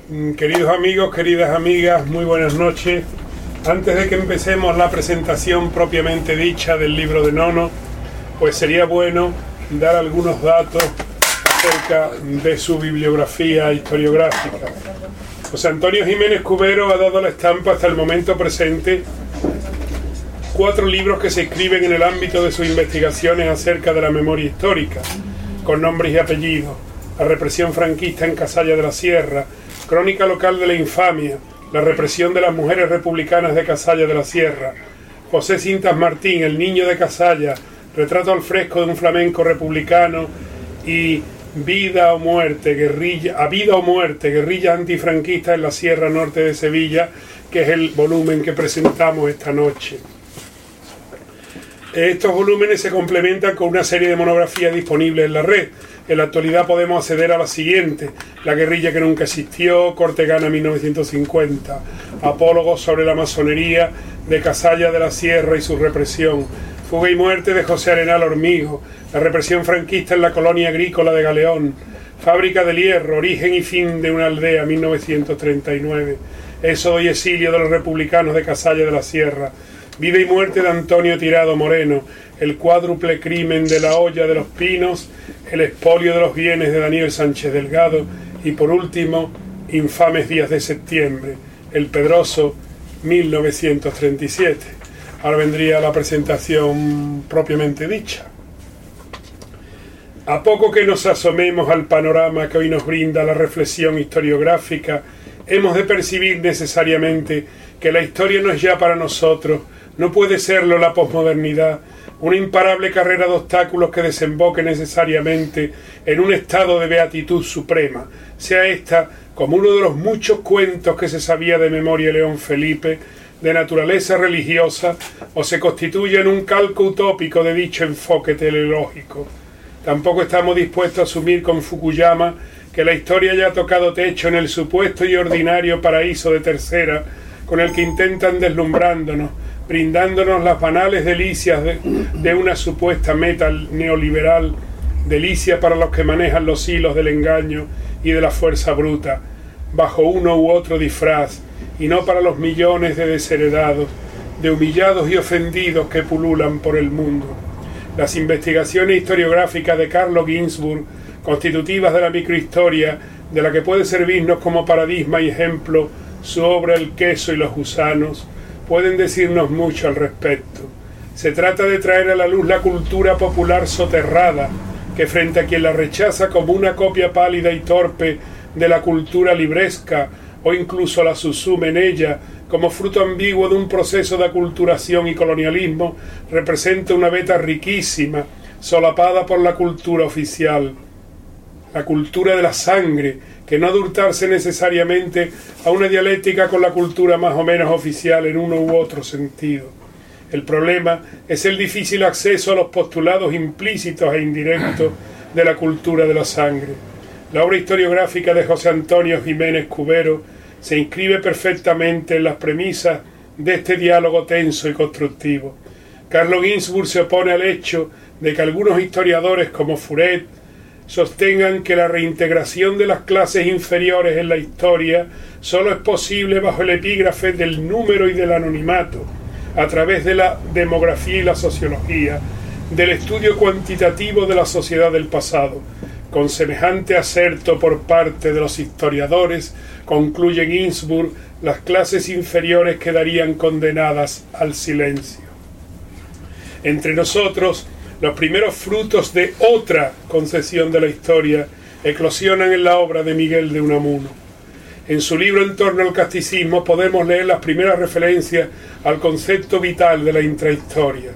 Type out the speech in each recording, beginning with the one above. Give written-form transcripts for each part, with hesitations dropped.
Queridos amigos, queridas amigas, muy buenas noches. Antes de que empecemos la presentación propiamente dicha del libro de Nono, pues sería bueno dar algunos datos acerca de su bibliografía historiográfica. José Antonio Jiménez Cubero ha dado a la estampa hasta el momento presente 4 libros que se inscriben en el ámbito de sus investigaciones acerca de la memoria histórica, con nombres y apellidos: La represión franquista en Casalla de la Sierra, Crónica local de la infamia, La represión de las mujeres republicanas de Casalla de la Sierra, José Cintas Martín, El niño de Casalla, Retrato al fresco de un flamenco republicano, y Vida o muerte, guerrilla antifranquista en la Sierra Norte de Sevilla, que es el volumen que presentamos esta noche. Estos volúmenes se complementan con una serie de monografías disponibles en la red. En la actualidad podemos acceder a la siguiente: La guerrilla que nunca existió, Cortegana 1950, Apólogos sobre la masonería de Casalla de la Sierra y su represión, Fuga y muerte de José Arenal Hormigo, La represión franquista en la colonia agrícola de Galeón, Fábrica del Hierro, Origen y fin de una aldea 1939, Éxodo y exilio de los republicanos de Casalla de la Sierra, Vida y muerte de Antonio Tirado Moreno, El cuádruple crimen de la Olla de los Pinos, El expolio de los bienes de Daniel Sánchez Delgado y, por último, Infames días de septiembre, El Pedroso 1937. Ahora vendría la presentación propiamente dicha. A poco que nos asomemos al panorama que hoy nos brinda la reflexión historiográfica, hemos de percibir necesariamente que la historia no es ya para nosotros, no puede serlo la posmodernidad, una imparable carrera de obstáculos que desemboque necesariamente en un estado de beatitud suprema, sea esta como uno de los muchos cuentos que se sabía de memoria León Felipe, de naturaleza religiosa, o se constituye en un calco utópico de dicho enfoque teleológico. Tampoco estamos dispuestos a asumir con Fukuyama que la historia haya tocado techo en el supuesto y ordinario paraíso de tercera, con el que intentan deslumbrándonos, brindándonos las banales delicias de una supuesta meta neoliberal, delicia para los que manejan los hilos del engaño y de la fuerza bruta, bajo uno u otro disfraz, y no para los millones de desheredados, de humillados y ofendidos que pululan por el mundo. Las investigaciones historiográficas de Carlo Ginzburg, constitutivas de la microhistoria, de la que puede servirnos como paradigma y ejemplo su obra El queso y los gusanos, pueden decirnos mucho al respecto. Se trata de traer a la luz la cultura popular soterrada, que frente a quien la rechaza como una copia pálida y torpe de la cultura libresca, o incluso la subsume en ella como fruto ambiguo de un proceso de aculturación y colonialismo, representa una beta riquísima, solapada por la cultura oficial, la cultura de la sangre, que no ha de hurtarse necesariamente a una dialéctica con la cultura más o menos oficial en uno u otro sentido. El problema es el difícil acceso a los postulados implícitos e indirectos de la cultura de la sangre. La obra historiográfica de José Antonio Jiménez Cubero se inscribe perfectamente en las premisas de este diálogo tenso y constructivo. Carlo Ginzburg se opone al hecho de que algunos historiadores como Furet sostengan que la reintegración de las clases inferiores en la historia solo es posible bajo el epígrafe del número y del anonimato, a través de la demografía y la sociología, del estudio cuantitativo de la sociedad del pasado. Con semejante aserto por parte de los historiadores, concluye Ginzburg, las clases inferiores quedarían condenadas al silencio. Entre nosotros, los primeros frutos de otra concepción de la historia eclosionan en la obra de Miguel de Unamuno. En su libro En torno al casticismo podemos leer las primeras referencias al concepto vital de la intrahistoria.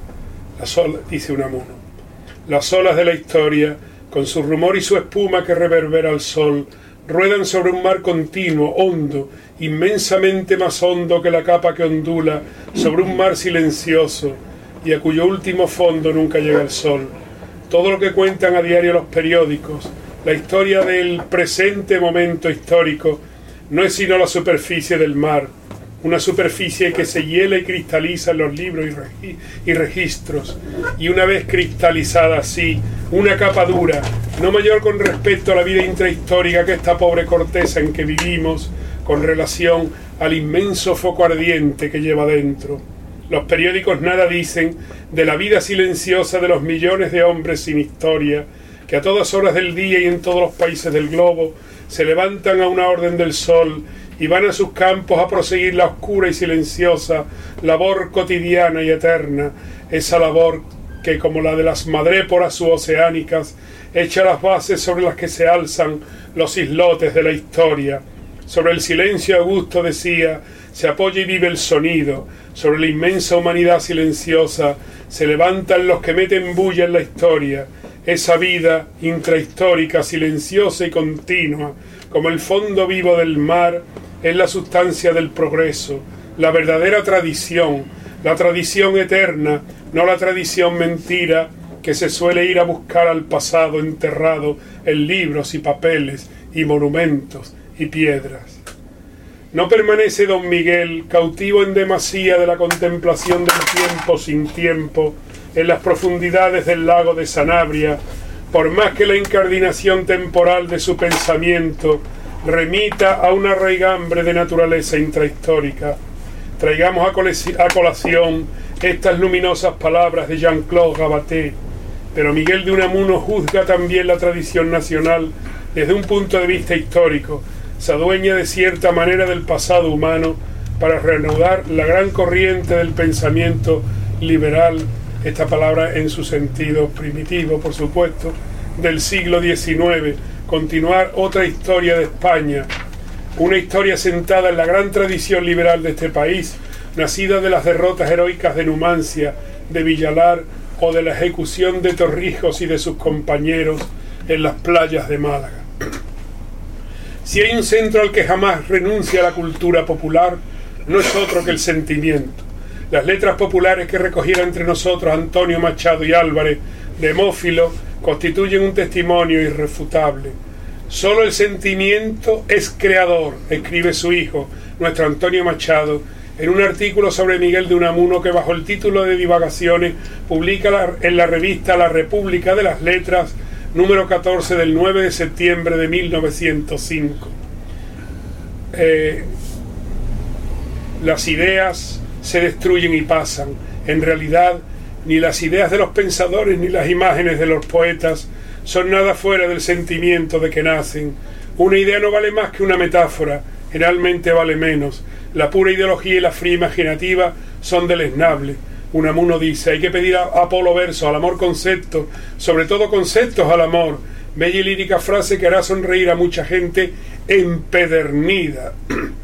Dice Unamuno: las olas de la historia, con su rumor y su espuma que reverbera al sol, ruedan sobre un mar continuo, hondo, inmensamente más hondo que la capa que ondula sobre un mar silencioso y a cuyo último fondo nunca llega el sol. Todo lo que cuentan a diario los periódicos, la historia del presente momento histórico, no es sino la superficie del mar, una superficie que se hiela y cristaliza en los libros y registros, y una vez cristalizada así, una capa dura, no mayor con respecto a la vida intrahistórica que esta pobre corteza en que vivimos, con relación al inmenso foco ardiente que lleva dentro. Los periódicos nada dicen de la vida silenciosa de los millones de hombres sin historia, que a todas horas del día y en todos los países del globo se levantan a una orden del sol y van a sus campos a proseguir la oscura y silenciosa labor cotidiana y eterna, esa labor que, como la de las madréporas suboceánicas, echa las bases sobre las que se alzan los islotes de la historia. Sobre el silencio augusto, decía, se apoya y vive el sonido. Sobre la inmensa humanidad silenciosa se levantan los que meten bulla en la historia. Esa vida intrahistórica, silenciosa y continua, como el fondo vivo del mar, es la sustancia del progreso, la verdadera tradición, la tradición eterna, no la tradición mentira que se suele ir a buscar al pasado enterrado en libros y papeles y monumentos y piedras. No permanece don Miguel, cautivo en demasía de la contemplación del tiempo sin tiempo, en las profundidades del lago de Sanabria, por más que la incardinación temporal de su pensamiento remita a una raigambre de naturaleza intrahistórica. Traigamos a colación estas luminosas palabras de Jean-Claude Gabaté, pero Miguel de Unamuno juzga también la tradición nacional desde un punto de vista histórico, se adueña de cierta manera del pasado humano para reanudar la gran corriente del pensamiento liberal, esta palabra en su sentido primitivo, por supuesto, del siglo XIX, continuar otra historia de España, una historia sentada en la gran tradición liberal de este país, nacida de las derrotas heroicas de Numancia, de Villalar o de la ejecución de Torrijos y de sus compañeros en las playas de Málaga. Si hay un centro al que jamás renuncia la cultura popular, no es otro que el sentimiento. Las letras populares que recogiera entre nosotros Antonio Machado y Álvarez de Mófilo constituyen un testimonio irrefutable. Solo el sentimiento es creador, escribe su hijo, nuestro Antonio Machado, en un artículo sobre Miguel de Unamuno que bajo el título de Divagaciones publica en la revista La República de las Letras, número 14 del 9 de septiembre de 1905. Las ideas se destruyen y pasan. En realidad, ni las ideas de los pensadores ni las imágenes de los poetas son nada fuera del sentimiento de que nacen. Una idea no vale más que una metáfora, generalmente vale menos. La pura ideología y la fría imaginativa son deleznables. Unamuno dice, hay que pedir a Apolo versos, al amor conceptos, sobre todo conceptos al amor. Bella y lírica frase que hará sonreír a mucha gente empedernida.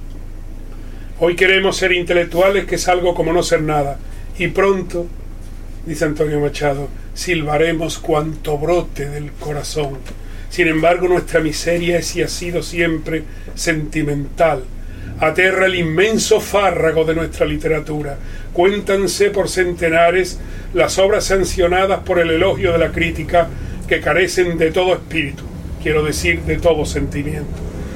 Hoy queremos ser intelectuales, que es algo como no ser nada. Y pronto, dice Antonio Machado, silbaremos cuanto brote del corazón. Sin embargo, nuestra miseria es y ha sido siempre sentimental. Aterra el inmenso fárrago de nuestra literatura. Cuéntanse por centenares las obras sancionadas por el elogio de la crítica que carecen de todo espíritu, quiero decir, de todo sentimiento.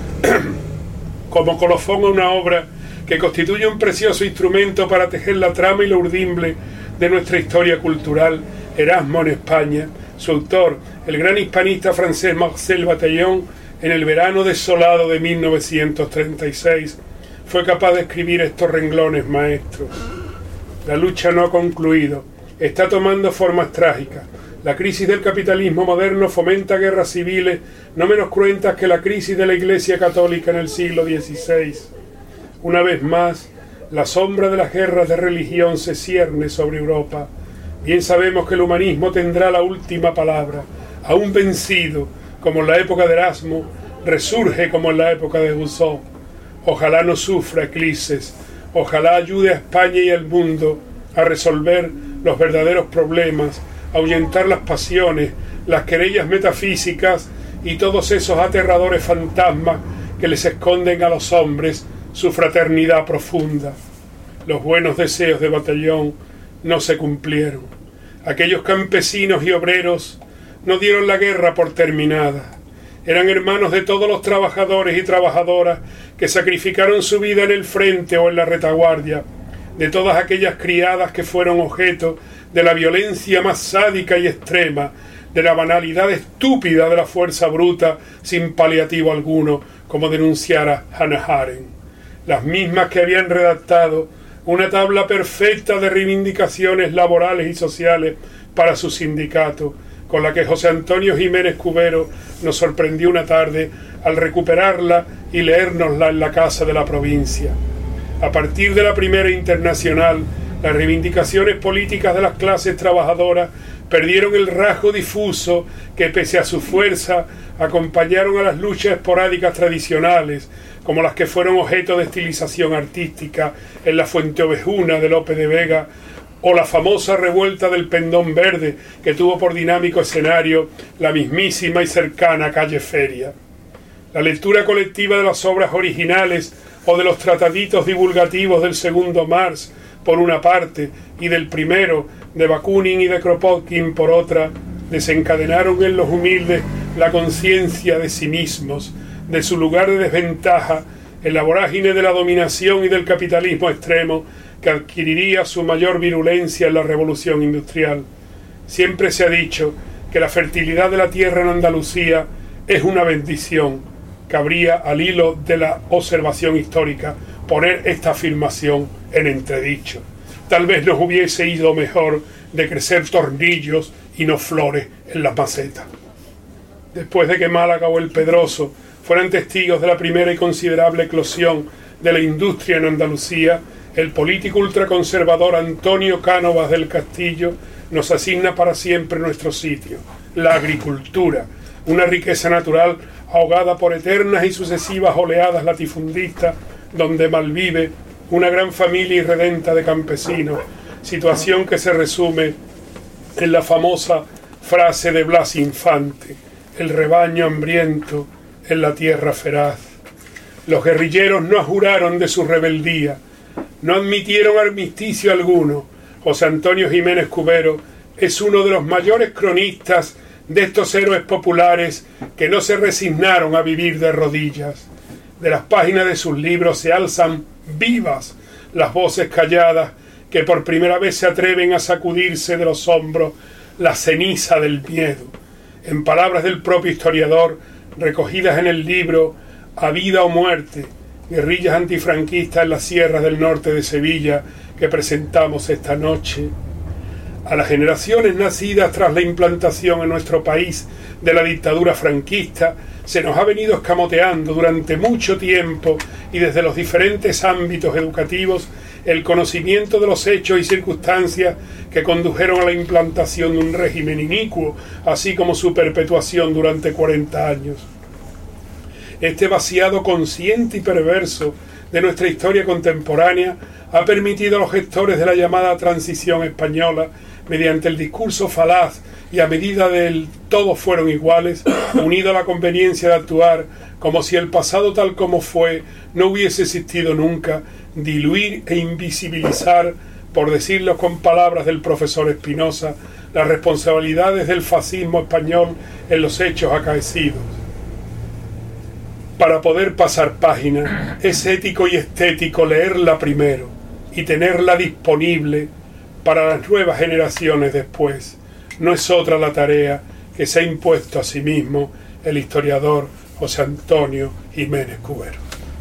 Como colofón a una obra que constituye un precioso instrumento para tejer la trama y lo urdimbre de nuestra historia cultural, Erasmo en España, su autor, el gran hispanista francés Marcel Bataillon, en el verano desolado de 1936, fue capaz de escribir estos renglones maestros. La lucha no ha concluido, está tomando formas trágicas. La crisis del capitalismo moderno fomenta guerras civiles no menos cruentas que la crisis de la Iglesia Católica en el siglo XVI. Una vez más, la sombra de las guerras de religión se cierne sobre Europa. Bien sabemos que el humanismo tendrá la última palabra. Aún vencido, como en la época de Erasmo, resurge como en la época de Rousseau. Ojalá no sufra eclipses, ojalá ayude a España y al mundo a resolver los verdaderos problemas, a ahuyentar las pasiones, las querellas metafísicas y todos esos aterradores fantasmas que les esconden a los hombres su fraternidad profunda. Los buenos deseos de Bataillon no se cumplieron. Aquellos campesinos y obreros no dieron la guerra por terminada. Eran hermanos de todos los trabajadores y trabajadoras que sacrificaron su vida en el frente o en la retaguardia, de todas aquellas criadas que fueron objeto de la violencia más sádica y extrema, de la banalidad estúpida de la fuerza bruta sin paliativo alguno, como denunciara Hannah Arendt, las mismas que habían redactado una tabla perfecta de reivindicaciones laborales y sociales para su sindicato, con la que José Antonio Jiménez Cubero nos sorprendió una tarde al recuperarla y leérnosla en la casa de la provincia. A partir de la Primera Internacional, las reivindicaciones políticas de las clases trabajadoras perdieron el rasgo difuso que, pese a su fuerza, acompañaron a las luchas esporádicas tradicionales, como las que fueron objeto de estilización artística en la Fuente Ovejuna de Lope de Vega, o la famosa revuelta del Pendón Verde, que tuvo por dinámico escenario la mismísima y cercana calle Feria. La lectura colectiva de las obras originales o de los trataditos divulgativos del segundo Marx, por una parte, y del primero, de Bakunin y de Kropotkin, por otra, desencadenaron en los humildes la conciencia de sí mismos, de su lugar de desventaja en la vorágine de la dominación y del capitalismo extremo que adquiriría su mayor virulencia en la revolución industrial. Siempre se ha dicho que la fertilidad de la tierra en Andalucía es una bendición. Cabría, al hilo de la observación histórica, poner esta afirmación en entredicho. Tal vez nos hubiese ido mejor de crecer tornillos y no flores en las macetas. Después de que Málaga o el Pedroso fueran testigos de la primera y considerable eclosión de la industria en Andalucía, el político ultraconservador Antonio Cánovas del Castillo nos asigna para siempre nuestro sitio, la agricultura, una riqueza natural ahogada por eternas y sucesivas oleadas latifundistas, donde malvive una gran familia irredenta de campesinos, situación que se resume en la famosa frase de Blas Infante: el rebaño hambriento en la tierra feraz. Los guerrilleros no juraron de su rebeldía, no admitieron armisticio alguno. José Antonio Jiménez Cubero es uno de los mayores cronistas de estos héroes populares que no se resignaron a vivir de rodillas. De las páginas de sus libros se alzan vivas las voces calladas que por primera vez se atreven a sacudirse de los hombros la ceniza del miedo. En palabras del propio historiador, recogidas en el libro A vida o muerte, guerrillas antifranquistas en las sierras del norte de Sevilla, que presentamos esta noche, a las generaciones nacidas tras la implantación en nuestro país de la dictadura franquista, se nos ha venido escamoteando durante mucho tiempo y desde los diferentes ámbitos educativos el conocimiento de los hechos y circunstancias que condujeron a la implantación de un régimen inicuo, así como su perpetuación durante 40 años. Este vaciado consciente y perverso de nuestra historia contemporánea ha permitido a los gestores de la llamada transición española, mediante el discurso falaz y a medida del todos fueron iguales, unido a la conveniencia de actuar como si el pasado tal como fue no hubiese existido nunca, diluir e invisibilizar, por decirlo con palabras del profesor Espinosa, las responsabilidades del fascismo español en los hechos acaecidos. Para poder pasar página, es ético y estético leerla primero y tenerla disponible para las nuevas generaciones después. No es otra la tarea que se ha impuesto a sí mismo el historiador José Antonio Jiménez Cubero.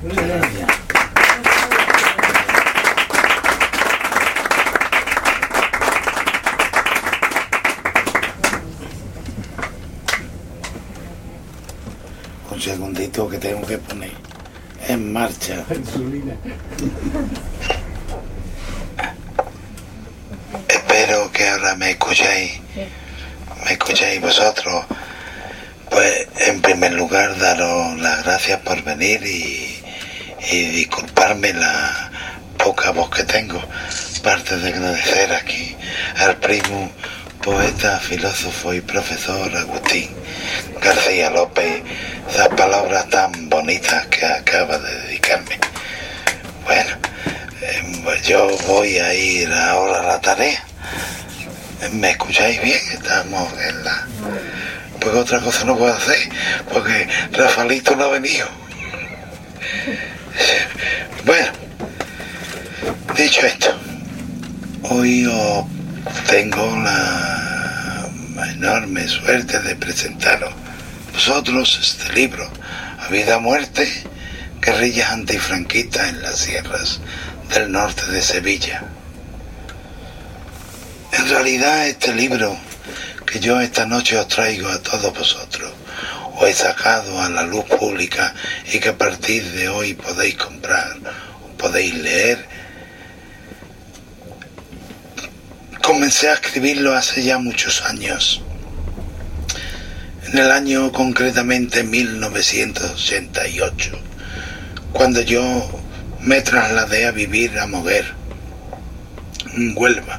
Un segundito que tengo que poner en marcha. Espero que ahora me escuchéis vosotros. Pues en primer lugar daros las gracias por venir y disculparme la poca voz que tengo. Parte de agradecer aquí al primo poeta, filósofo y profesor Agustín García López, esas palabras tan bonitas que acaba de dedicarme. Bueno, pues yo voy a ir ahora a la tarea. ¿Me escucháis bien? Estamos en la... Pues otra cosa no puedo hacer, porque Rafaelito no ha venido. Bueno, dicho esto, hoy os tengo enorme suerte de presentaros vosotros este libro, A Vida o Muerte, guerrillas antifranquistas en las sierras del norte de Sevilla. En realidad este libro que yo esta noche os traigo a todos vosotros, os he sacado a la luz pública y que a partir de hoy podéis comprar, podéis leer. Comencé a escribirlo hace ya muchos años. En el año concretamente 1988, cuando yo me trasladé a vivir a Moguer, en Huelva.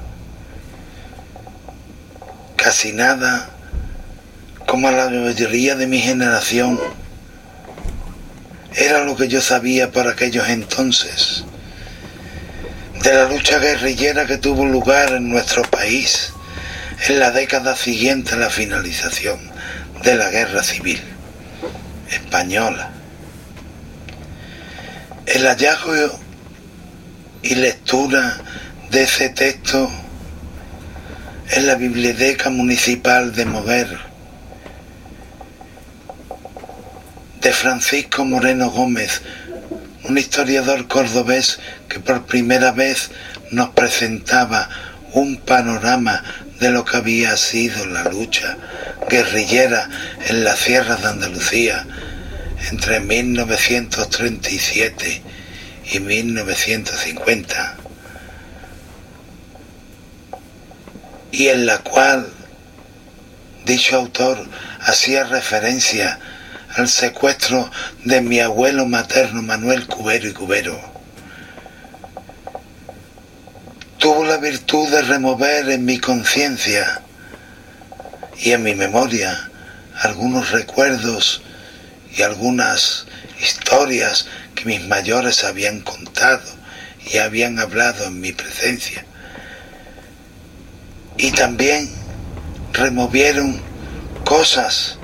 Casi nada, como a la mayoría de mi generación, era lo que yo sabía por aquellos entonces, de la lucha guerrillera que tuvo lugar en nuestro país en la década siguiente a la finalización de la Guerra Civil Española. El hallazgo y lectura de ese texto en la Biblioteca Municipal de Moguer, de Francisco Moreno Gómez, un historiador cordobés que por primera vez nos presentaba un panorama de lo que había sido la lucha guerrillera en las sierras de Andalucía entre 1937 y 1950, y en la cual dicho autor hacía referencia al secuestro de mi abuelo materno Manuel Cubero y Cubero. Tuvo la virtud de remover en mi conciencia y en mi memoria algunos recuerdos y algunas historias que mis mayores habían contado y habían hablado en mi presencia. Y también removieron cosas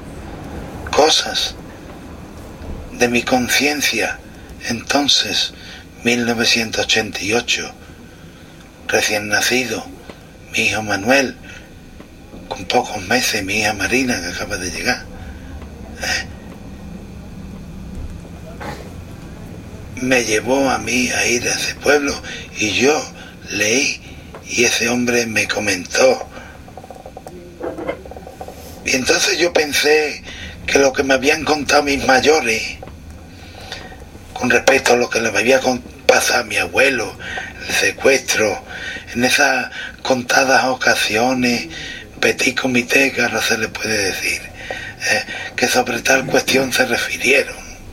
de mi conciencia. Entonces, 1988, recién nacido, mi hijo Manuel, con pocos meses, mi hija Marina, que acaba de llegar. Me llevó a mí a ir a ese pueblo y yo leí y ese hombre me comentó. Y entonces yo pensé que lo que me habían contado mis mayores con respecto a lo que le había pasado a mi abuelo, el secuestro, en esas contadas ocasiones, petit comité, que ahora se le puede decir, que sobre tal cuestión se refirieron.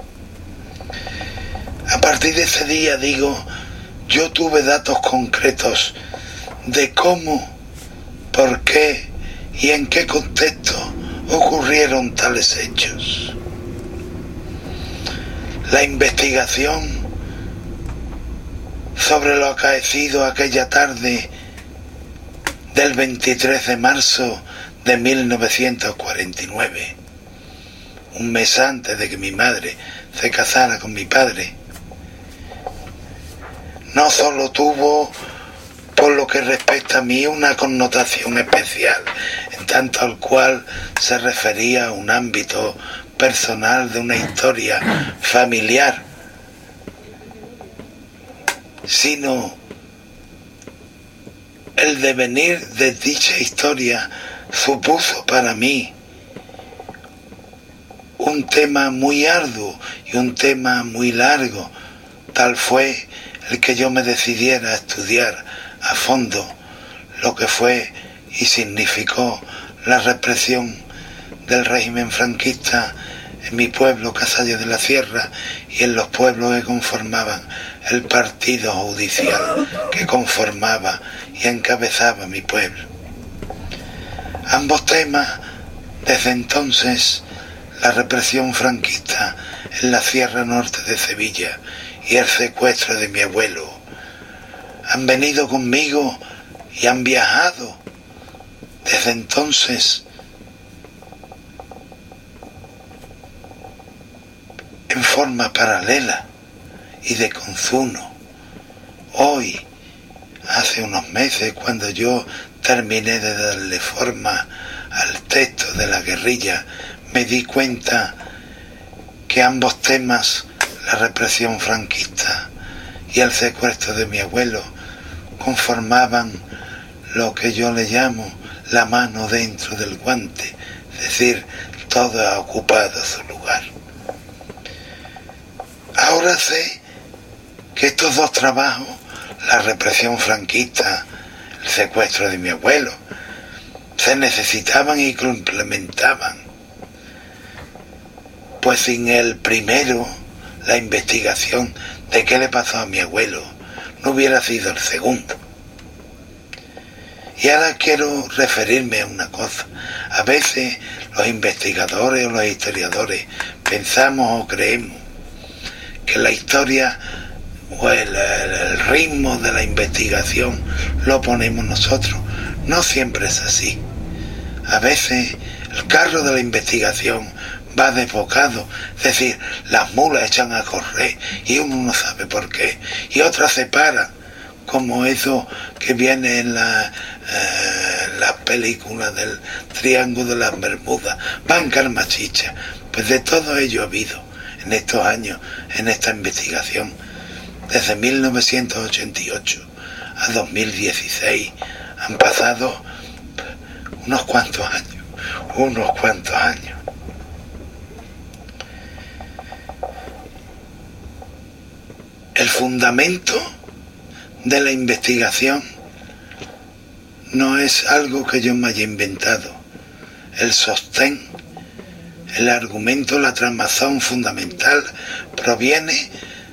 A partir de ese día, digo, yo tuve datos concretos de cómo, por qué y en qué contexto ocurrieron tales hechos. La investigación sobre lo acaecido aquella tarde del 23 de marzo de 1949, un mes antes de que mi madre se casara con mi padre, no solo tuvo, por lo que respecta a mí, una connotación especial, en tanto al cual se refería a un ámbito personal de una historia familiar, sino el devenir de dicha historia supuso para mí un tema muy arduo y un tema muy largo. Tal fue el que yo me decidiera a estudiar a fondo lo que fue y significó la represión del régimen franquista en mi pueblo, Casallas de la Sierra, y en los pueblos que conformaban el partido judicial que conformaba y encabezaba mi pueblo. Ambos temas, desde entonces, la represión franquista en la Sierra Norte de Sevilla y el secuestro de mi abuelo, han venido conmigo y han viajado desde entonces en forma paralela y de conzuno. Hoy, hace unos meses, cuando yo terminé de darle forma al texto de la guerrilla, me di cuenta que ambos temas, la represión franquista y el secuestro de mi abuelo, conformaban lo que yo le llamo la mano dentro del guante, es decir, todo ha ocupado su lugar. Ahora sé que estos dos trabajos, la represión franquista, el secuestro de mi abuelo, se necesitaban y complementaban. Pues sin el primero, la investigación de qué le pasó a mi abuelo, no hubiera sido el segundo. Y ahora quiero referirme a una cosa. A veces los investigadores o los historiadores pensamos o creemos que la historia o el ritmo de la investigación lo ponemos nosotros. No siempre es así. A veces el carro de la investigación va desbocado, es decir, las mulas echan a correr y uno no sabe por qué, y otras se paran, como eso que viene en la película del Triángulo de las Bermudas, van calmachicha. Pues de todo ello ha habido en estos años, en esta investigación, desde 1988 a 2016, han pasado unos cuantos años. El fundamento de la investigación no es algo que yo me haya inventado. El sostén, el argumento, la trasmazón fundamental proviene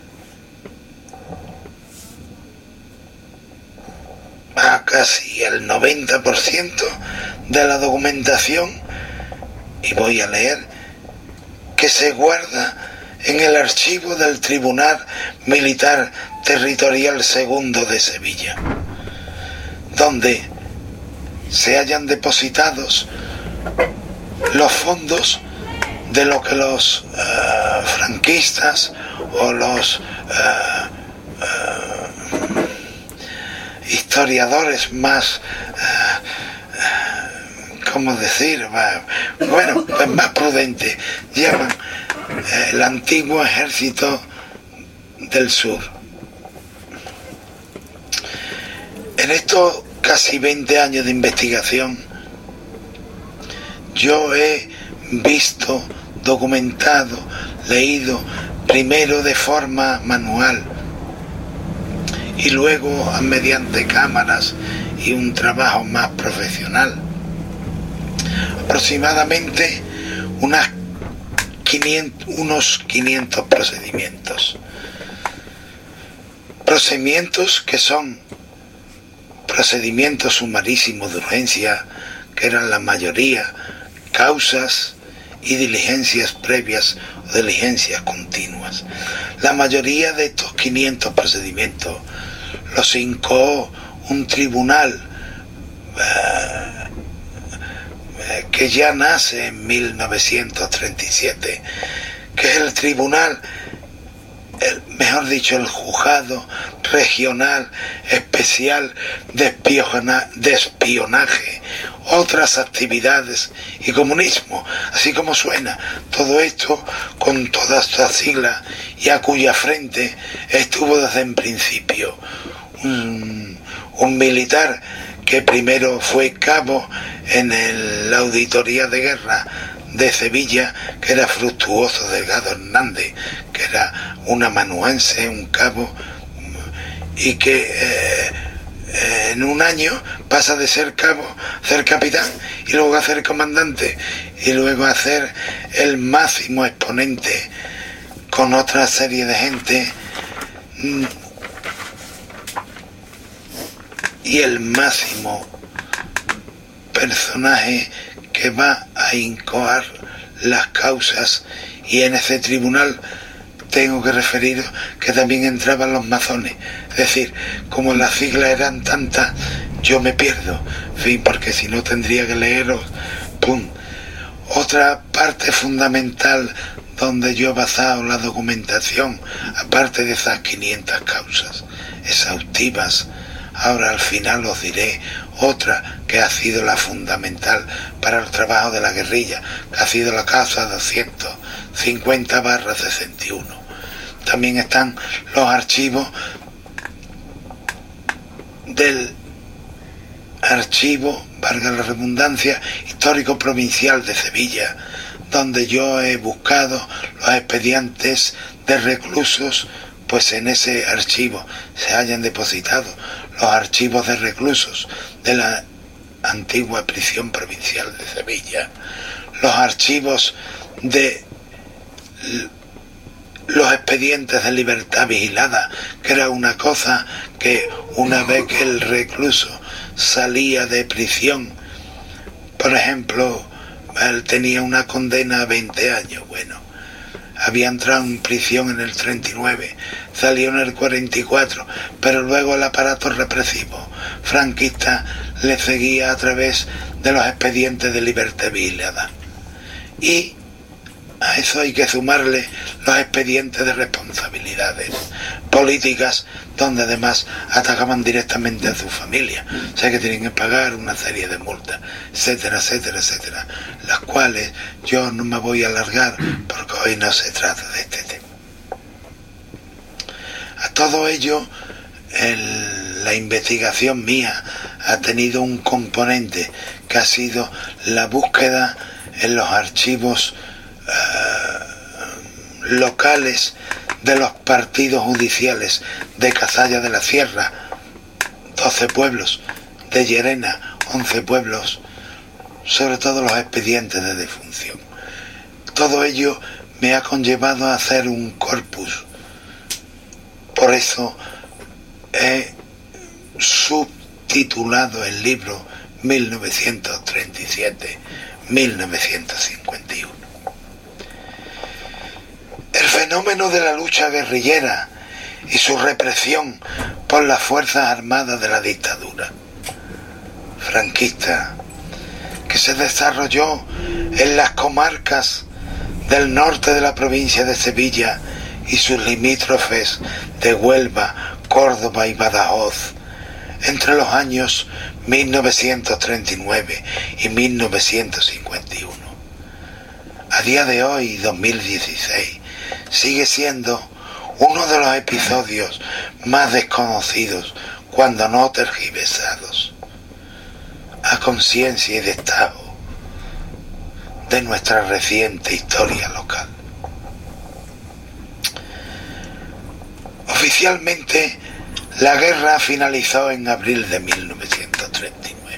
a casi el 90% de la documentación, y voy a leer, que se guarda en el archivo del Tribunal Militar Territorial II de Sevilla, donde se hayan depositados los fondos de lo que los franquistas o los historiadores más, ¿cómo decir? Bueno, pues más prudentes, llaman el antiguo ejército del sur. En estos casi 20 años de investigación, yo he visto, documentado, leído, primero de forma manual y luego mediante cámaras y un trabajo más profesional, aproximadamente unos 500 procedimientos que son procedimientos sumarísimos de urgencia, que eran la mayoría causas y diligencias previas o diligencias continuas. La mayoría de estos 500 procedimientos los incoó un tribunal que ya nace en 1937, que es el tribunal, el juzgado regional especial de espionaje, otras actividades y comunismo, así como suena, todo esto con todas estas siglas, y a cuya frente estuvo desde el principio un militar que primero fue cabo en la Auditoría de Guerra de Sevilla, que era Fructuoso Delgado Hernández, que era un amanuense, un cabo, y que en un año pasa de ser cabo a ser capitán, y luego a ser comandante, y luego a ser el máximo exponente con otra serie de gente, y el máximo personaje que va a incoar las causas. Y en ese tribunal tengo que referir que también entraban los masones, es decir, como las siglas eran tantas, yo me pierdo, en fin, porque si no tendría que leeros, ¡pum! Otra parte fundamental donde yo he basado la documentación, aparte de esas 500 causas exhaustivas, Ahora al final os diré otra que ha sido la fundamental para el trabajo de la guerrilla, que ha sido la Casa 250/61. También están los archivos del archivo, valga la redundancia, histórico provincial de Sevilla, donde yo he buscado los expedientes de reclusos, pues en ese archivo se hayan depositado los archivos de reclusos de la antigua prisión provincial de Sevilla, los archivos de los expedientes de libertad vigilada, que era una cosa que una vez que el recluso salía de prisión, por ejemplo, él tenía una condena a 20 años, bueno, había entrado en prisión en el 39, salió en el 44, pero luego el aparato represivo franquista le seguía a través de los expedientes de libertad vigilada. Y a eso hay que sumarle los expedientes de responsabilidades políticas, donde además atacaban directamente a su familia, o sea que tienen que pagar una serie de multas, etcétera, etcétera, etcétera, las cuales yo no me voy a alargar porque hoy no se trata de este tema. A todo ello, la investigación mía ha tenido un componente que ha sido la búsqueda en los archivos locales de los partidos judiciales de Cazalla de la Sierra, 12 pueblos, de Llerena, 11 pueblos, sobre todo los expedientes de defunción. Todo ello me ha conllevado a hacer un corpus. Por eso he subtitulado el libro 1937-1951. El fenómeno de la lucha guerrillera y su represión por las Fuerzas Armadas de la dictadura franquista, que se desarrolló en las comarcas del norte de la provincia de Sevilla y sus limítrofes de Huelva, Córdoba y Badajoz, entre los años 1939 y 1951. A día de hoy, 2016, sigue siendo uno de los episodios más desconocidos, cuando no tergiversados, a conciencia y destajo de nuestra reciente historia local. Oficialmente, la guerra finalizó en abril de 1939.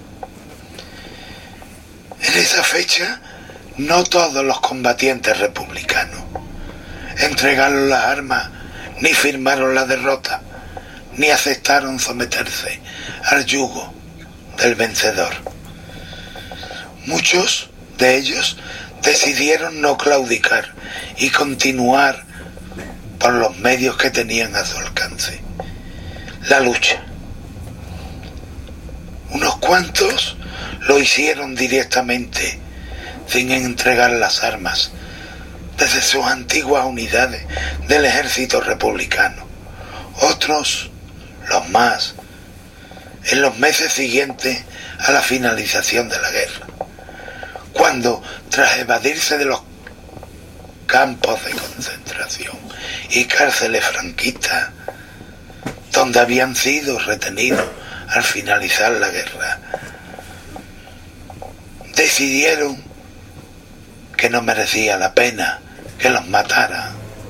En esa fecha, no todos los combatientes republicanos entregaron las armas, ni firmaron la derrota, ni aceptaron someterse al yugo del vencedor. Muchos de ellos decidieron no claudicar y continuar por los medios que tenían a su alcance la lucha. Unos cuantos lo hicieron directamente, sin entregar las armas, desde sus antiguas unidades del ejército republicano. Otros, los más, en los meses siguientes a la finalización de la guerra, cuando, tras evadirse de los campos de concentración y cárceles franquistas, donde habían sido retenidos al finalizar la guerra, decidieron que no merecía la pena que los matara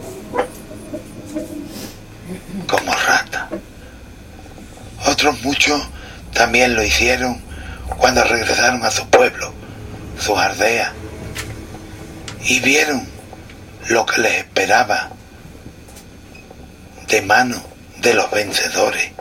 como rata. Otros muchos también lo hicieron cuando regresaron a su pueblo, sus aldeas, y vieron lo que les esperaba de mano de los vencedores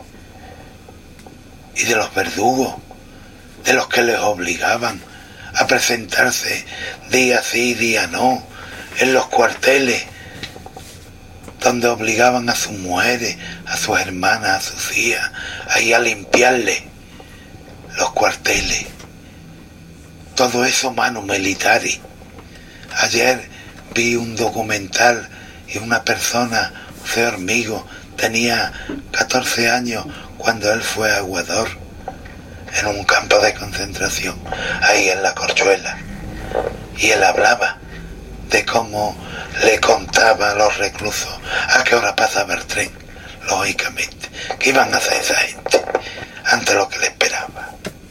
y de los verdugos, de los que les obligaban a presentarse día sí, día no, en los cuarteles, donde obligaban a sus mujeres, a sus hermanas, a sus hijas, a ir a limpiarle los cuarteles. Todo eso manu militari. Ayer vi un documental y una persona, José Hormigo, tenía 14 años cuando él fue aguador en un campo de concentración, ahí en la Corchuela. Y él hablaba de cómo le contaba a los reclusos a qué hora pasaba el tren, lógicamente, qué iban a hacer esa gente ante lo que le esperaba.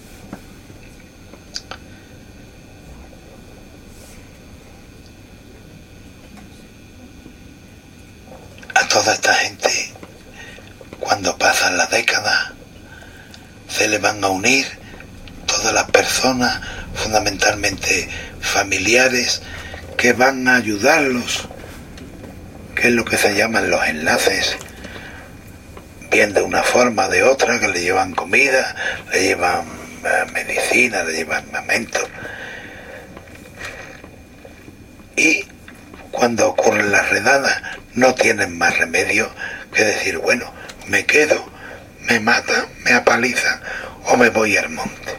A toda esta gente, cuando pasan las décadas, se le van a unir todas las personas, fundamentalmente familiares, que van a ayudarlos, que es lo que se llaman los enlaces, bien de una forma o de otra, que le llevan comida, le llevan medicina, le llevan armamento. Y cuando ocurren las redadas, no tienen más remedio que decir, bueno, me quedo, me matan, me apalizan o me voy al monte.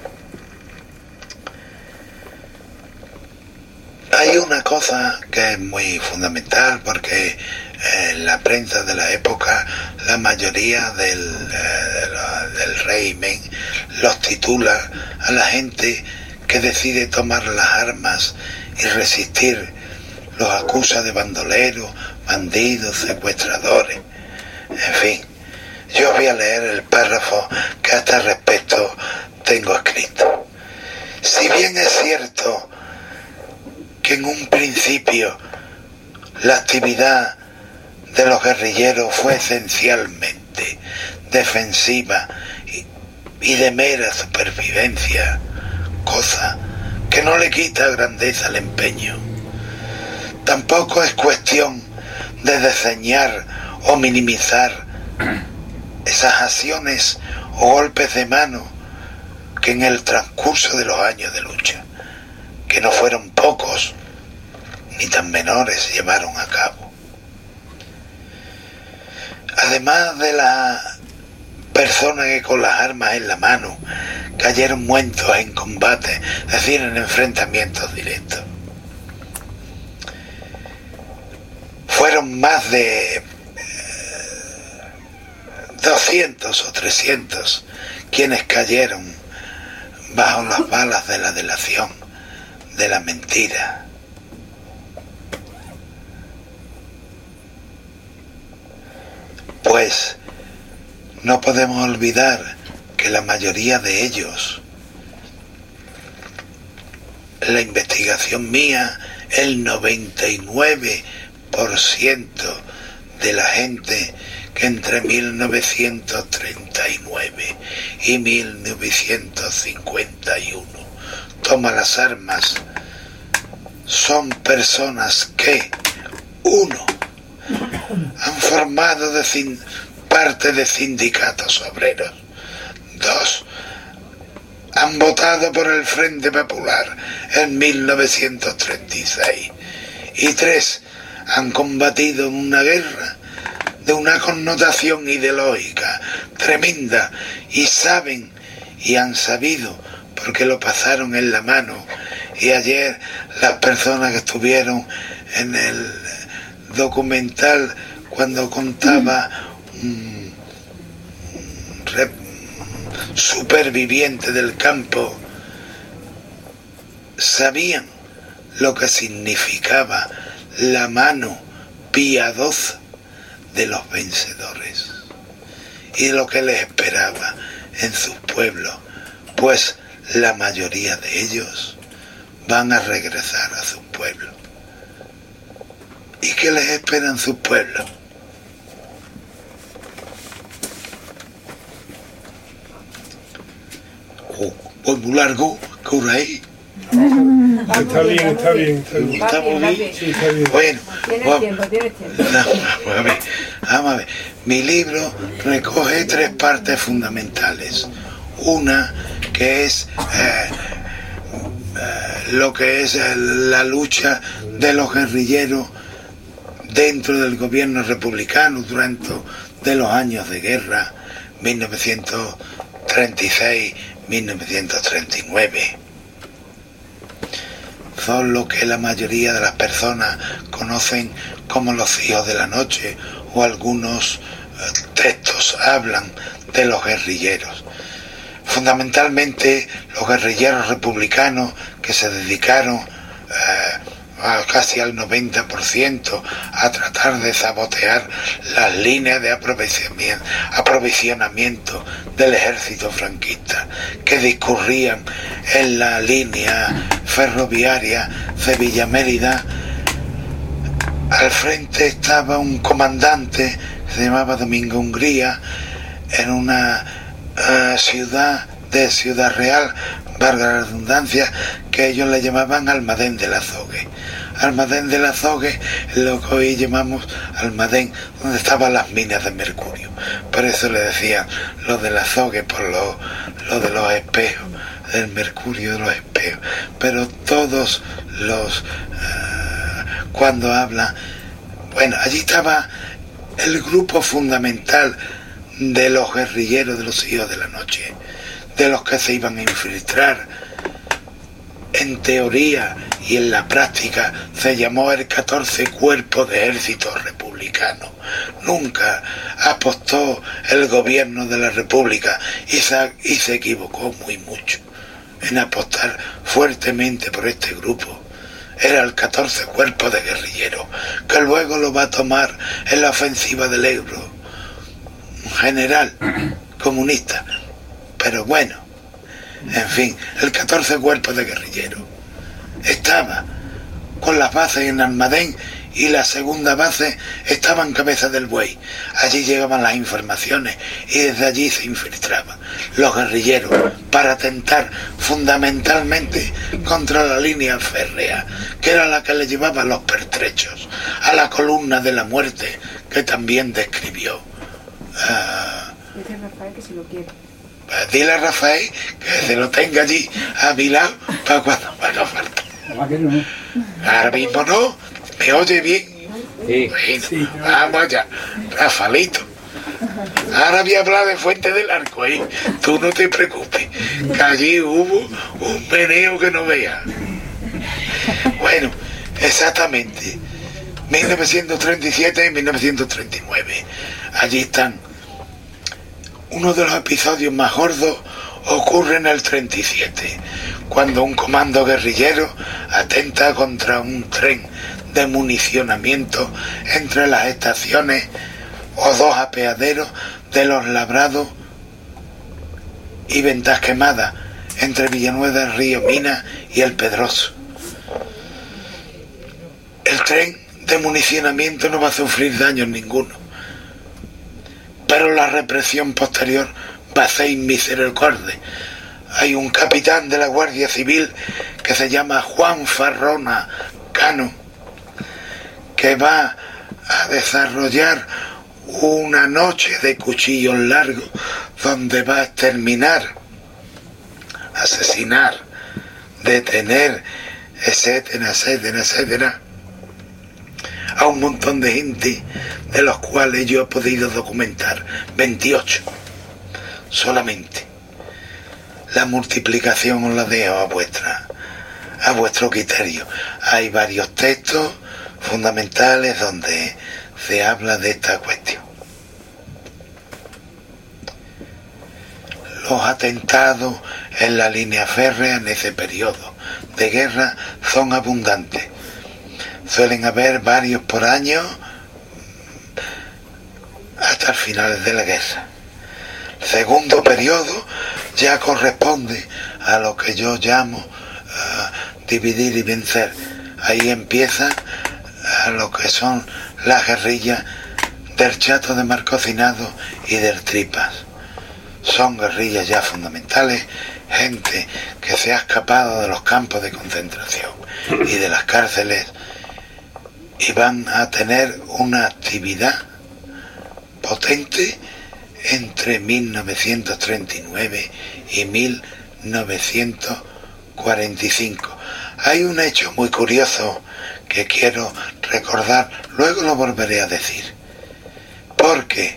Hay una cosa que es muy fundamental, porque en la prensa de la época la mayoría del régimen los titula a la gente que decide tomar las armas y resistir, los acusa de bandoleros, bandidos, secuestradores, en fin. Yo voy a leer el párrafo que a este respecto tengo escrito. Si bien es cierto que en un principio la actividad de los guerrilleros fue esencialmente defensiva y de mera supervivencia, cosa que no le quita grandeza al empeño, tampoco es cuestión de desdeñar o minimizar esas acciones o golpes de mano que en el transcurso de los años de lucha, que no fueron pocos ni tan menores, llevaron a cabo. Además de las personas que con las armas en la mano cayeron muertos en combate, es decir, en enfrentamientos directos, fueron más de 200 o 300 quienes cayeron bajo las balas de la delación, de la mentira. Pues no podemos olvidar que la mayoría de ellos, en la investigación mía, el 99% de la gente que entre 1939 y 1951 toma las armas, son personas que, uno, han formado parte de sindicatos obreros, dos, han votado por el Frente Popular en 1936 y tres, han combatido en una guerra de una connotación ideológica tremenda y saben y han sabido porque lo pasaron en la mano. Y ayer las personas que estuvieron en el documental, cuando contaba un superviviente del campo, sabían lo que significaba la mano piadosa de los vencedores y lo que les esperaba en sus pueblos, pues la mayoría de ellos van a regresar a sus pueblos. ¿Y qué les espera en sus pueblos? Voy muy largo, que hora es. Está bien. ¿Estamos bien? Sí, está bien. Bueno, Tienes tiempo. Vamos a ver. Mi libro recoge tres partes fundamentales. Una que es lo que es la lucha de los guerrilleros dentro del gobierno republicano durante de los años de guerra, 1936-1939. Son lo que la mayoría de las personas conocen como los hijos de la noche o algunos textos hablan de los guerrilleros. Fundamentalmente los guerrilleros republicanos que se dedicaron casi al 90% a tratar de sabotear las líneas de aprovisionamiento del ejército franquista, que discurrían en la línea ferroviaria Sevilla-Mérida. Al frente estaba un comandante que se llamaba Domingo Hungría, en una ciudad de Ciudad Real, valga la redundancia, que ellos le llamaban Almadén del Azogue. Almadén del Azogue es lo que hoy llamamos Almadén, donde estaban las minas de mercurio. Por eso le decían lo del Azogue, por lo de los espejos, del mercurio de los espejos. Pero todos los... cuando hablan... Bueno, allí estaba el grupo fundamental de los guerrilleros de los Hijos de la Noche, de los que se iban a infiltrar. En teoría y en la práctica se llamó el 14 Cuerpo de Ejército Republicano. Nunca apostó el gobierno de la República y se equivocó muy mucho en apostar fuertemente por este grupo. Era el 14 Cuerpo de Guerrilleros, que luego lo va a tomar en la ofensiva del Ebro, un general comunista. Pero bueno, en fin, el 14 Cuerpo de Guerrilleros estaba con las bases en Almadén y la segunda base estaba en Cabeza del Buey. Allí llegaban las informaciones y desde allí se infiltraban los guerrilleros para atentar fundamentalmente contra la línea férrea, que era la que le llevaba los pertrechos a la columna de la muerte, que también describió. Dice Rafael que si lo quiere. Dile a Rafael que se lo tenga allí a mi lado para cuando me haga falta. Ahora mismo no. ¿Me oye bien? Sí. Bueno, Sí. vamos allá. Rafaelito. Ahora voy a hablar de Fuente del Arco, ¿eh? Tú no te preocupes, que allí hubo un meneo que no veas. Bueno, exactamente. 1937 y 1939. Allí están. Uno de los episodios más gordos ocurre en el 37, cuando un comando guerrillero atenta contra un tren de municionamiento entre las estaciones o dos apeaderos de Los Labrados y Ventas Quemadas, entre Villanueva del Río Minas y El Pedroso. El tren de municionamiento no va a sufrir daños ninguno, pero la represión posterior va a ser inmisericordia. Hay un capitán de la Guardia Civil que se llama Juan Farrona Cano, que va a desarrollar una noche de cuchillos largos donde va a exterminar, asesinar, detener, etcétera, etcétera, etcétera, a un montón de gente, de los cuales yo he podido documentar 28 solamente. La multiplicación os la dejo a vuestro criterio. Hay varios textos fundamentales donde se habla de esta cuestión. Los atentados en la línea férrea en ese periodo de guerra son abundantes. Suelen haber varios por año hasta el final de la guerra. El segundo periodo ya corresponde a lo que yo llamo dividir y vencer. Ahí empieza a lo que son las guerrillas del Chato de Marcocinado y del Tripas. Son guerrillas ya fundamentales, gente que se ha escapado de los campos de concentración y de las cárceles, y van a tener una actividad potente entre 1939 y 1945. Hay un hecho muy curioso que quiero recordar, luego lo volveré a decir, porque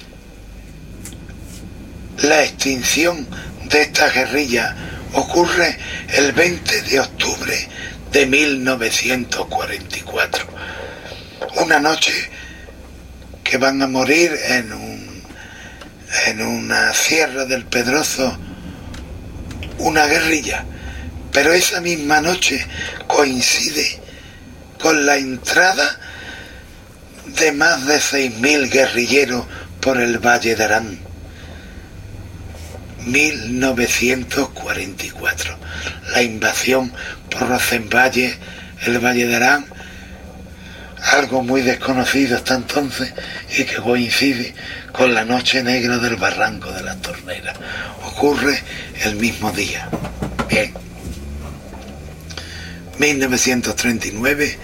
la extinción de esta guerrilla ocurre el 20 de octubre de 1944, una noche que van a morir en una sierra del Pedrozo una guerrilla, pero esa misma noche coincide con la entrada de más de 6.000 guerrilleros por el Valle de Arán. 1944, la invasión por Rozenvalle, el Valle de Arán, algo muy desconocido hasta entonces y que coincide con la noche negra del Barranco de las Torneras. Ocurre el mismo día. Bien. 1939,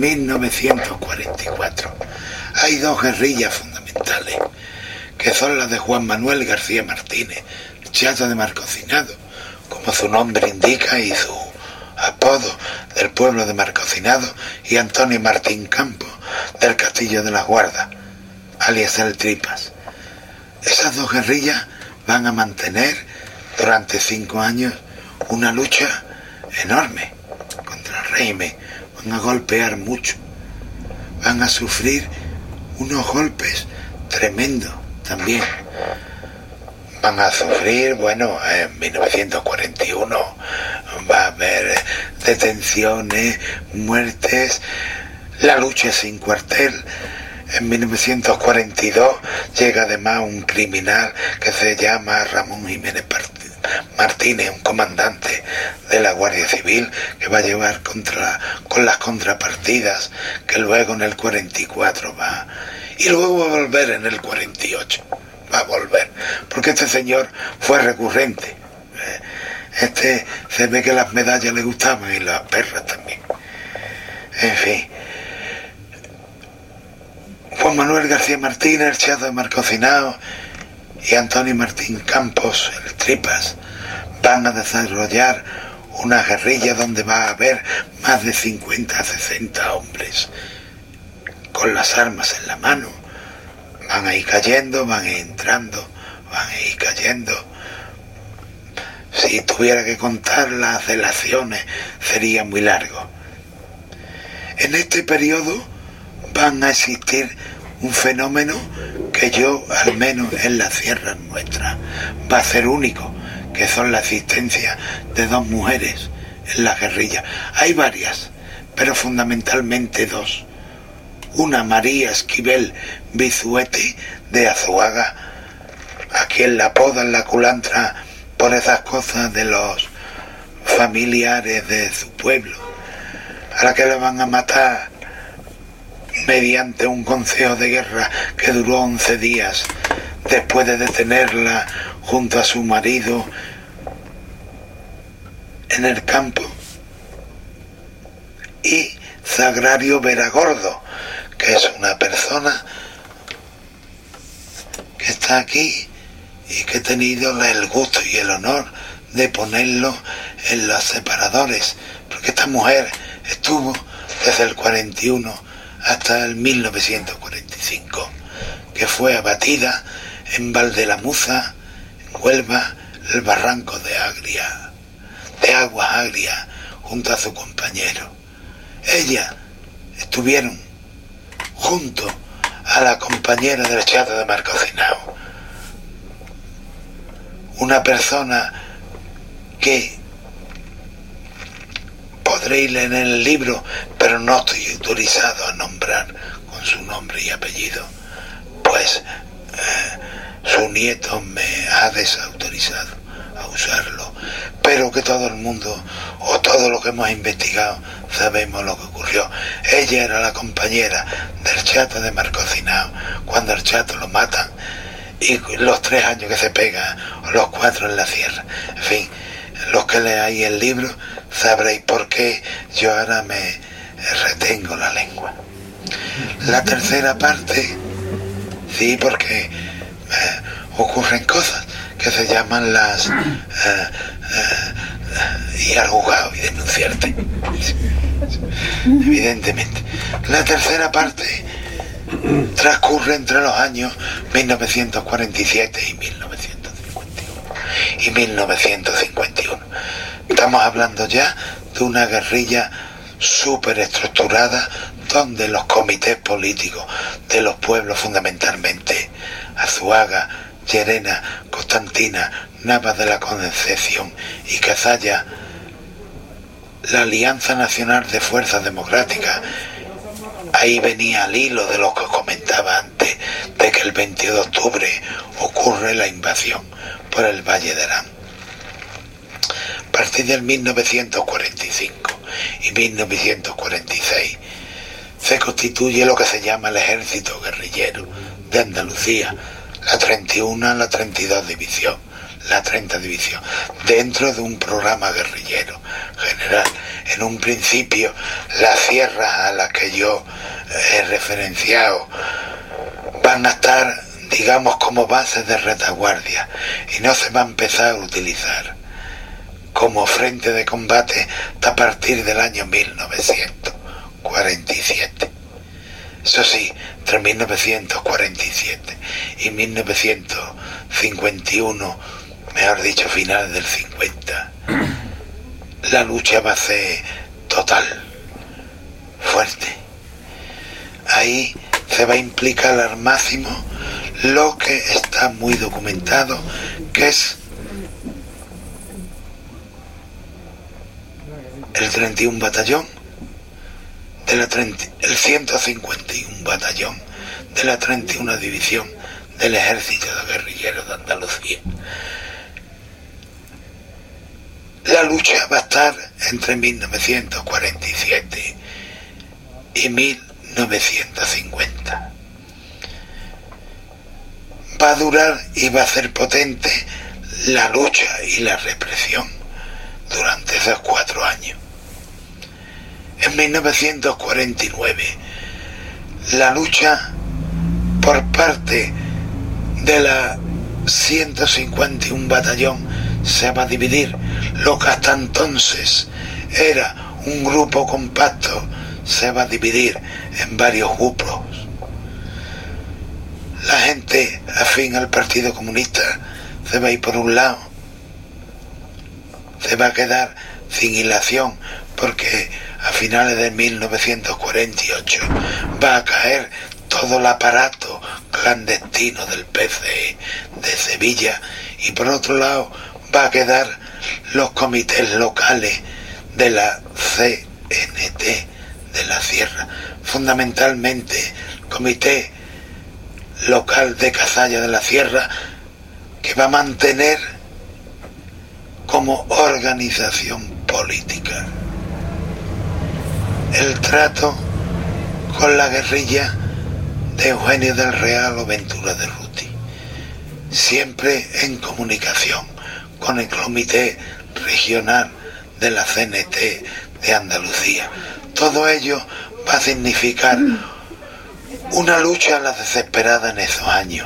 1944. Hay dos guerrillas fundamentales, que son las de Juan Manuel García Martínez, Chato de Marcocinado, como su nombre indica y su apodo, del pueblo de Marcocinado, y Antonio Martín Campos, del Castillo de las Guardas, alias el Tripas. Esas dos guerrillas van a mantener durante 5 años una lucha enorme contra el régimen. Van a golpear mucho, van a sufrir unos golpes tremendos también. Van a sufrir, en 1941 va a haber detenciones, muertes, la lucha sin cuartel. En 1942 llega además un criminal que se llama Ramón Jiménez Martínez, un comandante de la Guardia Civil, que va a llevar con las contrapartidas, que luego en el 44 va, y luego va a volver en el 48. Va a volver, porque este señor fue recurrente. Se ve que las medallas le gustaban y las perras también. En fin, Juan Manuel García Martínez, el Chato de Marcocinado, y Antonio Martín Campos, el Tripas, van a desarrollar una guerrilla donde va a haber más de 50 a 60 hombres con las armas en la mano. Van a ir cayendo, van a ir entrando, van a ir cayendo. Si tuviera que contar las delaciones sería muy largo. En este periodo van a existir un fenómeno que yo, al menos en las sierras nuestras, va a ser único, que son la existencia de 2 mujeres en la guerrilla. Hay varias, pero fundamentalmente 2. Una, María Esquivel Bizuete, de Azuaga, a quien la apodan la culantra por esas cosas de los familiares de su pueblo, a la que la van a matar mediante un consejo de guerra que duró 11 días, después de detenerla junto a su marido en el campo. Y Sagrario Veragordo, que es una persona que está aquí y que he tenido el gusto y el honor de ponerlo en los separadores, porque esta mujer estuvo desde el 41 hasta el 1945, que fue abatida en Valdelamuza, en Huelva, el barranco de Aguas Agrias, junto a su compañero. Ellas estuvieron junto a la compañera del Chato de Marcocinado, una persona que podréis leer en el libro, pero no estoy autorizado a nombrar con su nombre y apellido, pues su nieto me ha desautorizado a usarlo, pero que todo el mundo, o todo lo que hemos investigado, sabemos lo que ocurrió. Ella era la compañera del Chato de Marcocinado cuando el Chato lo matan, y los 3 años que se pega, o los 4 en la sierra. En fin, los que leáis el libro sabréis por qué yo ahora me retengo la lengua. La tercera parte, sí, porque ocurren cosas que se llaman las ir al juzgado y denunciarte, evidentemente. La tercera parte transcurre entre los años 1947 y 1951. Estamos hablando ya de una guerrilla súper estructurada, donde los comités políticos de los pueblos, fundamentalmente Azuaga, Llerena, Constantina, Navas de la Concepción y Cazalla, la Alianza Nacional de Fuerzas Democráticas, ahí venía al hilo de lo que os comentaba antes, de que el 22 de octubre ocurre la invasión por el Valle de Arán. A partir del 1945 y 1946 se constituye lo que se llama el Ejército Guerrillero de Andalucía, la 31, la 32 División, la 30 División, dentro de un programa guerrillero general. En un principio, las sierras a las que yo he referenciado van a estar, digamos, como bases de retaguardia y no se va a empezar a utilizar como frente de combate hasta a partir del año 1947. Eso sí, entre 1947 y 1951, mejor dicho, finales del 50, la lucha va a ser total, fuerte. Ahí se va a implicar al máximo lo que está muy documentado, que es el 31 Batallón, el 151 Batallón de la 31 División del Ejército de Guerrilleros de Andalucía. La lucha va a estar entre 1947 y 1950. Va a durar y va a ser potente la lucha y la represión durante esos 4 años. En 1949, la lucha por parte de la 151 Batallón se va a dividir. Lo que hasta entonces era un grupo compacto se va a dividir en varios grupos. La gente afín al Partido Comunista se va a ir por un lado, se va a quedar sin hilación porque a finales de 1948 va a caer todo el aparato clandestino del PCE de Sevilla y por otro lado va a quedar los comités locales de la CNT de la Sierra, fundamentalmente el comité local de Cazalla de la Sierra, que va a mantener como organización política el trato con la guerrilla de Eugenio del Real o Ventura de Ruti, siempre en comunicación con el comité regional de la CNT de Andalucía. Todo ello va a significar una lucha a la desesperada en esos años.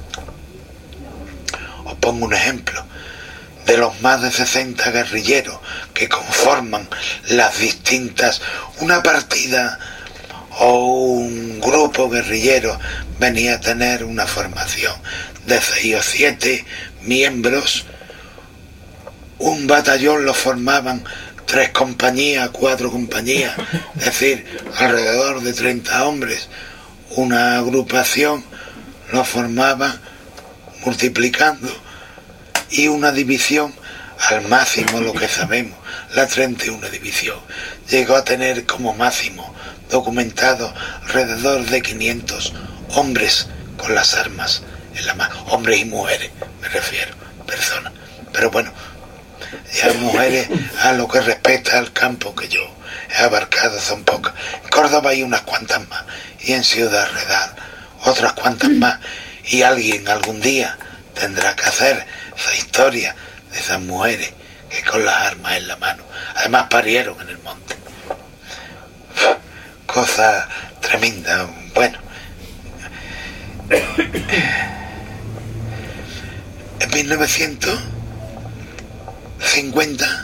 Os pongo un ejemplo. De los más de 60 guerrilleros que conforman las distintas, una partida o un grupo guerrillero venía a tener una formación de 6 o 7 miembros. Un batallón lo formaban 3 compañías, 4 compañías, es decir, alrededor de 30 hombres. Una agrupación lo formaba multiplicando, y una división, al máximo lo que sabemos, la 31 División, llegó a tener como máximo documentado alrededor de 500 hombres con las armas en la mano, hombres y mujeres, me refiero, personas. Pero bueno, ya mujeres a lo que respecta al campo que yo he abarcado son pocas. En Córdoba hay unas cuantas más, y en Ciudad Real otras cuantas más, y alguien algún día tendrá que hacer esa historia de esas mujeres que con las armas en la mano, además parieron en el monte. Cosa tremenda. Bueno, en 1950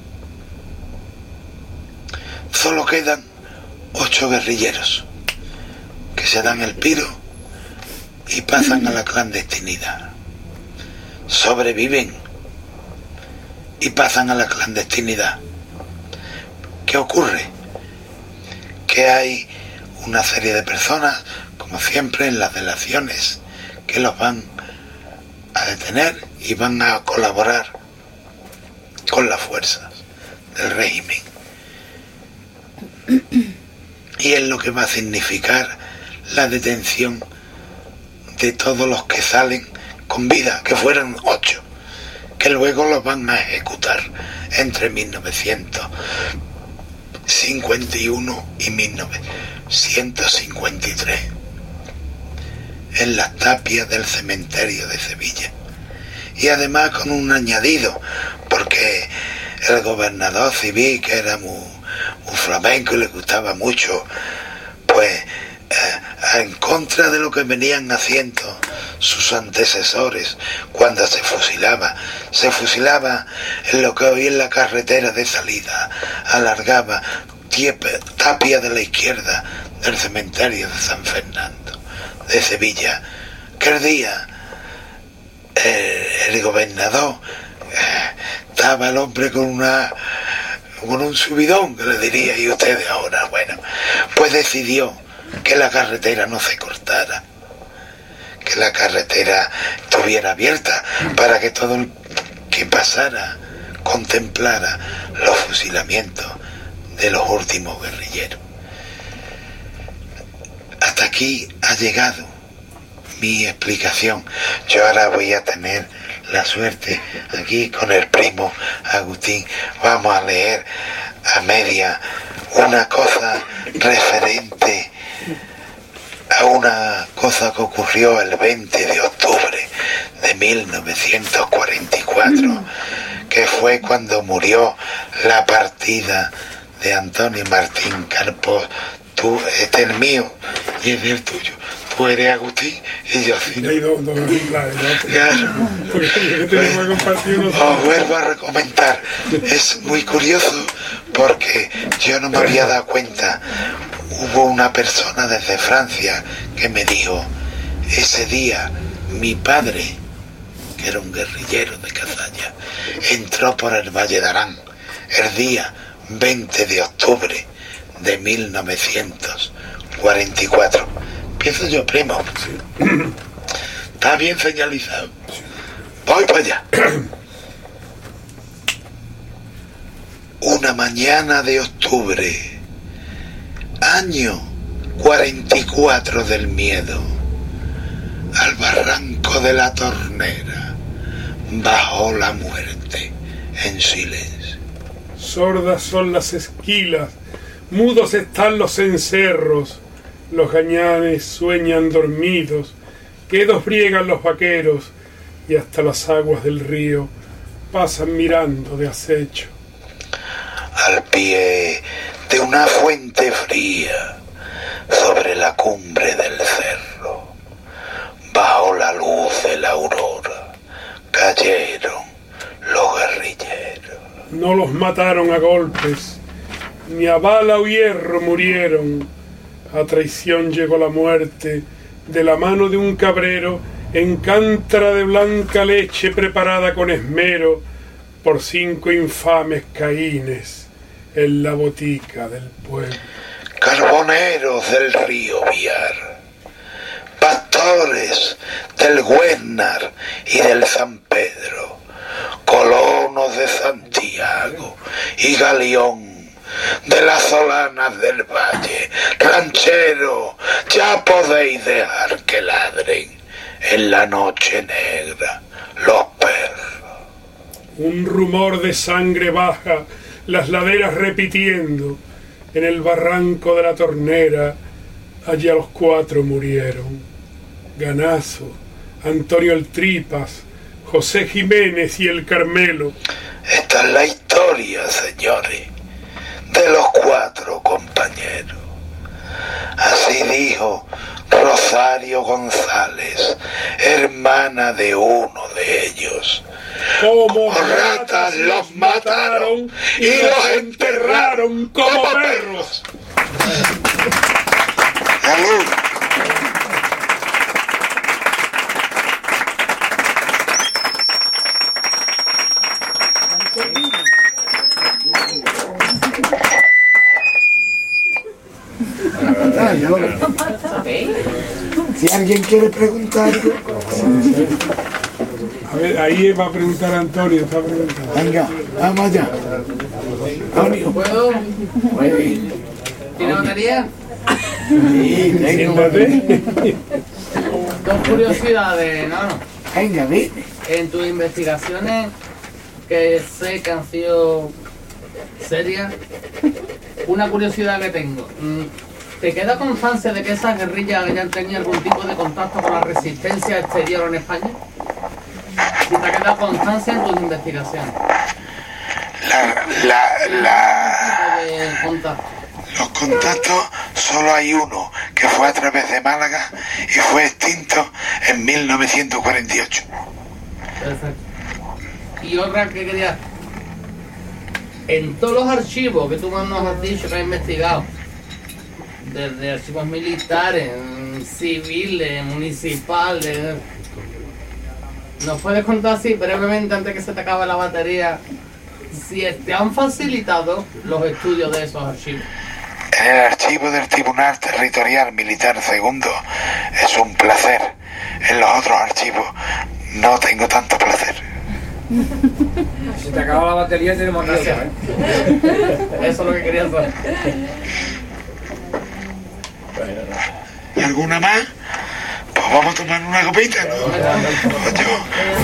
solo quedan 8 guerrilleros que se dan el piro y pasan a la clandestinidad. Sobreviven y pasan a la clandestinidad. ¿Qué ocurre? Que hay una serie de personas, como siempre en las delaciones, que los van a detener y van a colaborar con las fuerzas del régimen. Y es lo que va a significar la detención de todos los que salen con vida, que fueron 8, que luego los van a ejecutar entre 1951 y 1953 en las tapias del cementerio de Sevilla. Y además con un añadido, porque el gobernador civil, que era muy flamenco y le gustaba mucho, pues en contra de lo que venían haciendo sus antecesores cuando se fusilaba en lo que hoy es la carretera de salida, alargaba tapia de la izquierda del cementerio de San Fernando de Sevilla, que el día el gobernador estaba el hombre con un subidón, que le diría y ustedes ahora, bueno, pues decidió que la carretera no se cortara, que la carretera estuviera abierta para que todo el que pasara contemplara los fusilamientos de los últimos guerrilleros. Hasta aquí ha llegado mi explicación. Yo ahora voy a tener la suerte aquí con el primo Agustín, vamos a leer a media una cosa referente a una cosa que ocurrió el 20 de octubre de 1944, que fue cuando murió la partida de Antonio Martín Carpos. Tú, este es el mío y es el tuyo. Tú eres Agustín y yo sí. Hay dos ejemplares, ¿no? Claro. Porque tenemos que compartir unos. Os vuelvo a recomendar. Es muy curioso porque yo no me había dado cuenta. Hubo una persona desde Francia que me dijo, ese día mi padre, que era un guerrillero de Cazalla, entró por el Valle de Arán el día 20 de octubre de 1944. Pienso yo, primo. Sí. Está bien señalizado. Voy para allá. Una mañana de octubre, año 44 del miedo, al barranco de la Tornera bajó la muerte en silencio. Sordas son las esquilas, mudos están los cencerros, los gañanes sueñan dormidos, quedos briegan los vaqueros, y hasta las aguas del río pasan mirando de acecho. Al pie de una fuente fría, sobre la cumbre del cerro, bajo la luz de la aurora, cayeron los guerrilleros. No los mataron a golpes, ni a bala o hierro murieron. A traición llegó la muerte, de la mano de un cabrero, en cántara de blanca leche preparada con esmero, por 5 infames caínes en la botica del pueblo. Carboneros del río Viar, pastores del Güennar y del San Pedro, colonos de Santiago y Galeón, de las solanas del valle, ranchero, ya podéis dejar que ladren en la noche negra los perros. Un rumor de sangre baja, las laderas repitiendo, en el barranco de la Tornera, allá los 4 murieron. Ganazo, Antonio el Tripas, José Jiménez y el Carmelo. Esta es la historia, señores, de los 4 compañeros. Así dijo Rosario González, hermana de uno de ellos. Como ratas los mataron y los enterraron como perros. ¡Salud! yo. Si alguien quiere preguntar algo. A ver, ahí va a preguntar Antonio, está preguntando. Venga, vamos allá. Antonio. ¿Puedo? Pues, ¿Tiene batería? sí, tengo. Siéntate. Dos curiosidades, no. Venga, dime. En tus investigaciones, que sé que han sido serias, una curiosidad que tengo. ¿Te queda constancia de que esas guerrillas hayan tenido algún tipo de contacto con la resistencia exterior en España? Si te ha quedado constancia en tus investigaciones. De contacto. Los contactos, solo hay uno, que fue a través de Málaga y fue extinto en 1948. Perfecto. Y otra que quería... En todos los archivos que tú nos has dicho que has investigado, desde archivos militares, civiles, municipales, ¿nos puedes contar así brevemente, antes que se te acabe la batería, si te han facilitado los estudios de esos archivos? En el archivo del Tribunal Territorial Militar II es un placer. En los otros archivos no tengo tanto placer. Si te acaba la batería tenemos Gracias. Eso es lo que quería saber. ¿Y alguna más? Pues vamos a tomar una copita, ¿no? Pues yo,